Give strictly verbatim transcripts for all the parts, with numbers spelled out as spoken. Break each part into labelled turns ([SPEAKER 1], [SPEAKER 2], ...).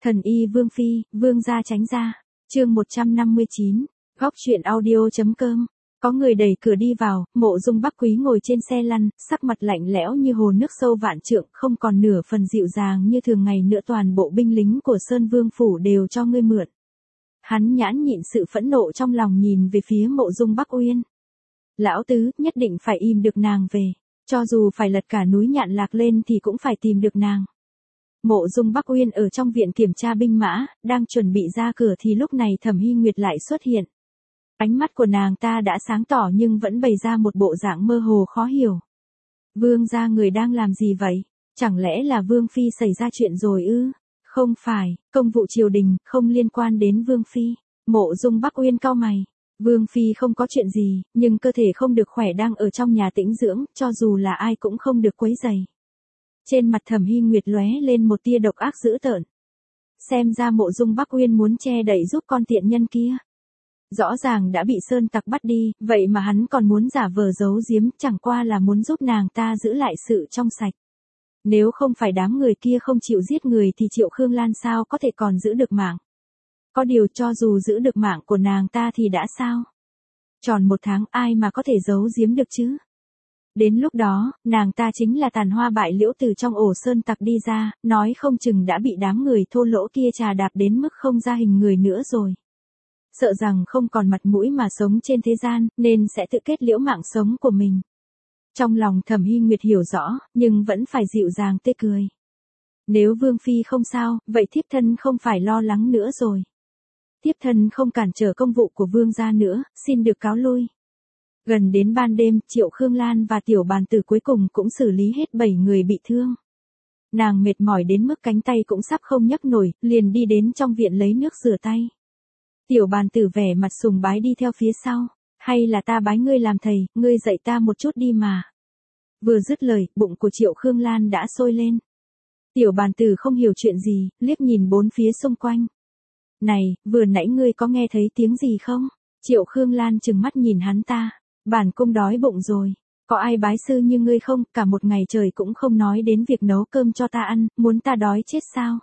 [SPEAKER 1] Thần y Vương Phi, Vương gia tránh ra. Chương một trăm năm mươi chín. Góc truyện audio.com. Có người đẩy cửa đi vào, Mộ Dung Bắc Quý ngồi trên xe lăn, sắc mặt lạnh lẽo như hồ nước sâu vạn trượng, không còn nửa phần dịu dàng như thường ngày nữa. Toàn bộ binh lính của Sơn Vương phủ đều cho ngươi mượn. Hắn nhãn nhịn sự phẫn nộ trong lòng nhìn về phía Mộ Dung Bắc Uyên. Lão tứ, nhất định phải im được nàng về, cho dù phải lật cả núi Nhạn Lạc lên thì cũng phải tìm được nàng. Mộ Dung Bắc Uyên ở trong viện kiểm tra binh mã, đang chuẩn bị ra cửa thì lúc này Thẩm Hy Nguyệt lại xuất hiện. Ánh mắt của nàng ta đã sáng tỏ nhưng vẫn bày ra một bộ dạng mơ hồ khó hiểu. Vương gia người đang làm gì vậy? Chẳng lẽ là Vương Phi xảy ra chuyện rồi ư? Không phải, công vụ triều đình, không liên quan đến Vương Phi. Mộ Dung Bắc Uyên cau mày. Vương Phi không có chuyện gì, nhưng cơ thể không được khỏe đang ở trong nhà tĩnh dưỡng, cho dù là ai cũng không được quấy rầy. Trên mặt Thẩm Hy Nguyệt lóe lên một tia độc ác dữ tợn. Xem ra Mộ Dung Bắc Uyên muốn che đậy giúp con tiện nhân kia. Rõ ràng đã bị sơn tặc bắt đi, vậy mà hắn còn muốn giả vờ giấu giếm, chẳng qua là muốn giúp nàng ta giữ lại sự trong sạch. Nếu không phải đám người kia không chịu giết người thì Triệu Khương Lan sao có thể còn giữ được mạng. Có điều cho dù giữ được mạng của nàng ta thì đã sao? Tròn một tháng ai mà có thể giấu giếm được chứ? Đến lúc đó, nàng ta chính là tàn hoa bại liễu từ trong ổ sơn tặc đi ra, nói không chừng đã bị đám người thô lỗ kia trà đạp đến mức không ra hình người nữa rồi. Sợ rằng không còn mặt mũi mà sống trên thế gian, nên sẽ tự kết liễu mạng sống của mình. Trong lòng Thẩm Hy Nguyệt hiểu rõ, nhưng vẫn phải dịu dàng tươi cười. Nếu Vương Phi không sao, vậy thiếp thân không phải lo lắng nữa rồi. Thiếp thân không cản trở công vụ của Vương gia nữa, xin được cáo lui. Gần đến ban đêm, Triệu Khương Lan và Tiểu Bàn Tử cuối cùng cũng xử lý hết bảy người bị thương. Nàng mệt mỏi đến mức cánh tay cũng sắp không nhấc nổi, liền đi đến trong viện lấy nước rửa tay. Tiểu Bàn Tử vẻ mặt sùng bái đi theo phía sau. Hay là ta bái ngươi làm thầy, ngươi dạy ta một chút đi mà. Vừa dứt lời, bụng của Triệu Khương Lan đã sôi lên. Tiểu Bàn Tử không hiểu chuyện gì, liếc nhìn bốn phía xung quanh. Này, vừa nãy ngươi có nghe thấy tiếng gì không? Triệu Khương Lan trừng mắt nhìn hắn ta. Bản cung đói bụng rồi. Có ai bái sư như ngươi không? Cả một ngày trời cũng không nói đến việc nấu cơm cho ta ăn, muốn ta đói chết sao?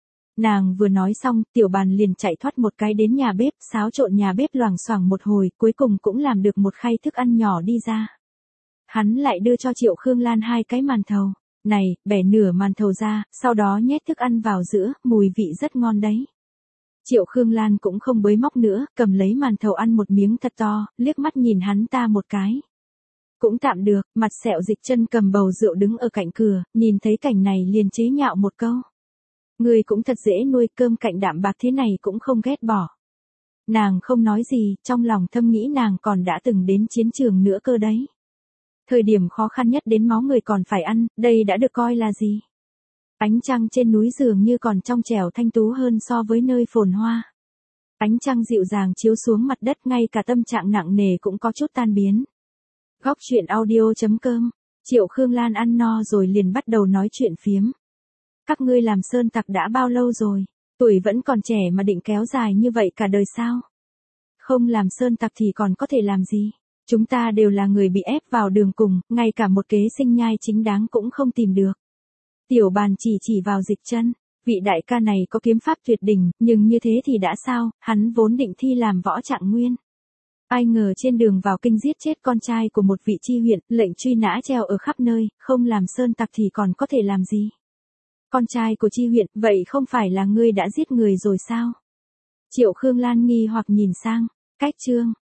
[SPEAKER 1] Nàng vừa nói xong, Tiểu Bàn liền chạy thoát một cái đến nhà bếp, xáo trộn nhà bếp loảng xoảng một hồi, cuối cùng cũng làm được một khay thức ăn nhỏ đi ra. Hắn lại đưa cho Triệu Khương Lan hai cái màn thầu. Này, bẻ nửa màn thầu ra, sau đó nhét thức ăn vào giữa, mùi vị rất ngon đấy. Triệu Khương Lan cũng không bới móc nữa, cầm lấy màn thầu ăn một miếng thật to, liếc mắt nhìn hắn ta một cái. Cũng tạm được, mặt sẹo Dịch Chân cầm bầu rượu đứng ở cạnh cửa, nhìn thấy cảnh này liền chế nhạo một câu. Người cũng thật dễ nuôi, cơm cạnh đạm bạc thế này cũng không ghét bỏ. Nàng không nói gì, trong lòng thâm nghĩ nàng còn đã từng đến chiến trường nữa cơ đấy. Thời điểm khó khăn nhất đến máu người còn phải ăn, đây đã được coi là gì? Ánh trăng trên núi dường như còn trong trẻo thanh tú hơn so với nơi phồn hoa. Ánh trăng dịu dàng chiếu xuống mặt đất, ngay cả tâm trạng nặng nề cũng có chút tan biến. Góc truyện audio.com. Triệu Khương Lan ăn no rồi liền bắt đầu nói chuyện phiếm. Các ngươi làm sơn tặc đã bao lâu rồi? Tuổi vẫn còn trẻ mà định kéo dài như vậy cả đời sao? Không làm sơn tặc thì còn có thể làm gì? Chúng ta đều là người bị ép vào đường cùng, ngay cả một kế sinh nhai chính đáng cũng không tìm được. Tiểu Bàn chỉ chỉ vào Dịch Chân. Vị đại ca này có kiếm pháp tuyệt đỉnh, nhưng như thế thì đã sao, hắn vốn định thi làm võ trạng nguyên. Ai ngờ trên đường vào kinh giết chết con trai của một vị tri huyện, lệnh truy nã treo ở khắp nơi, không làm sơn tặc thì còn có thể làm gì? Con trai của tri huyện, vậy không phải là ngươi đã giết người rồi sao? Triệu Khương Lan nghi hoặc nhìn sang. Cách chương.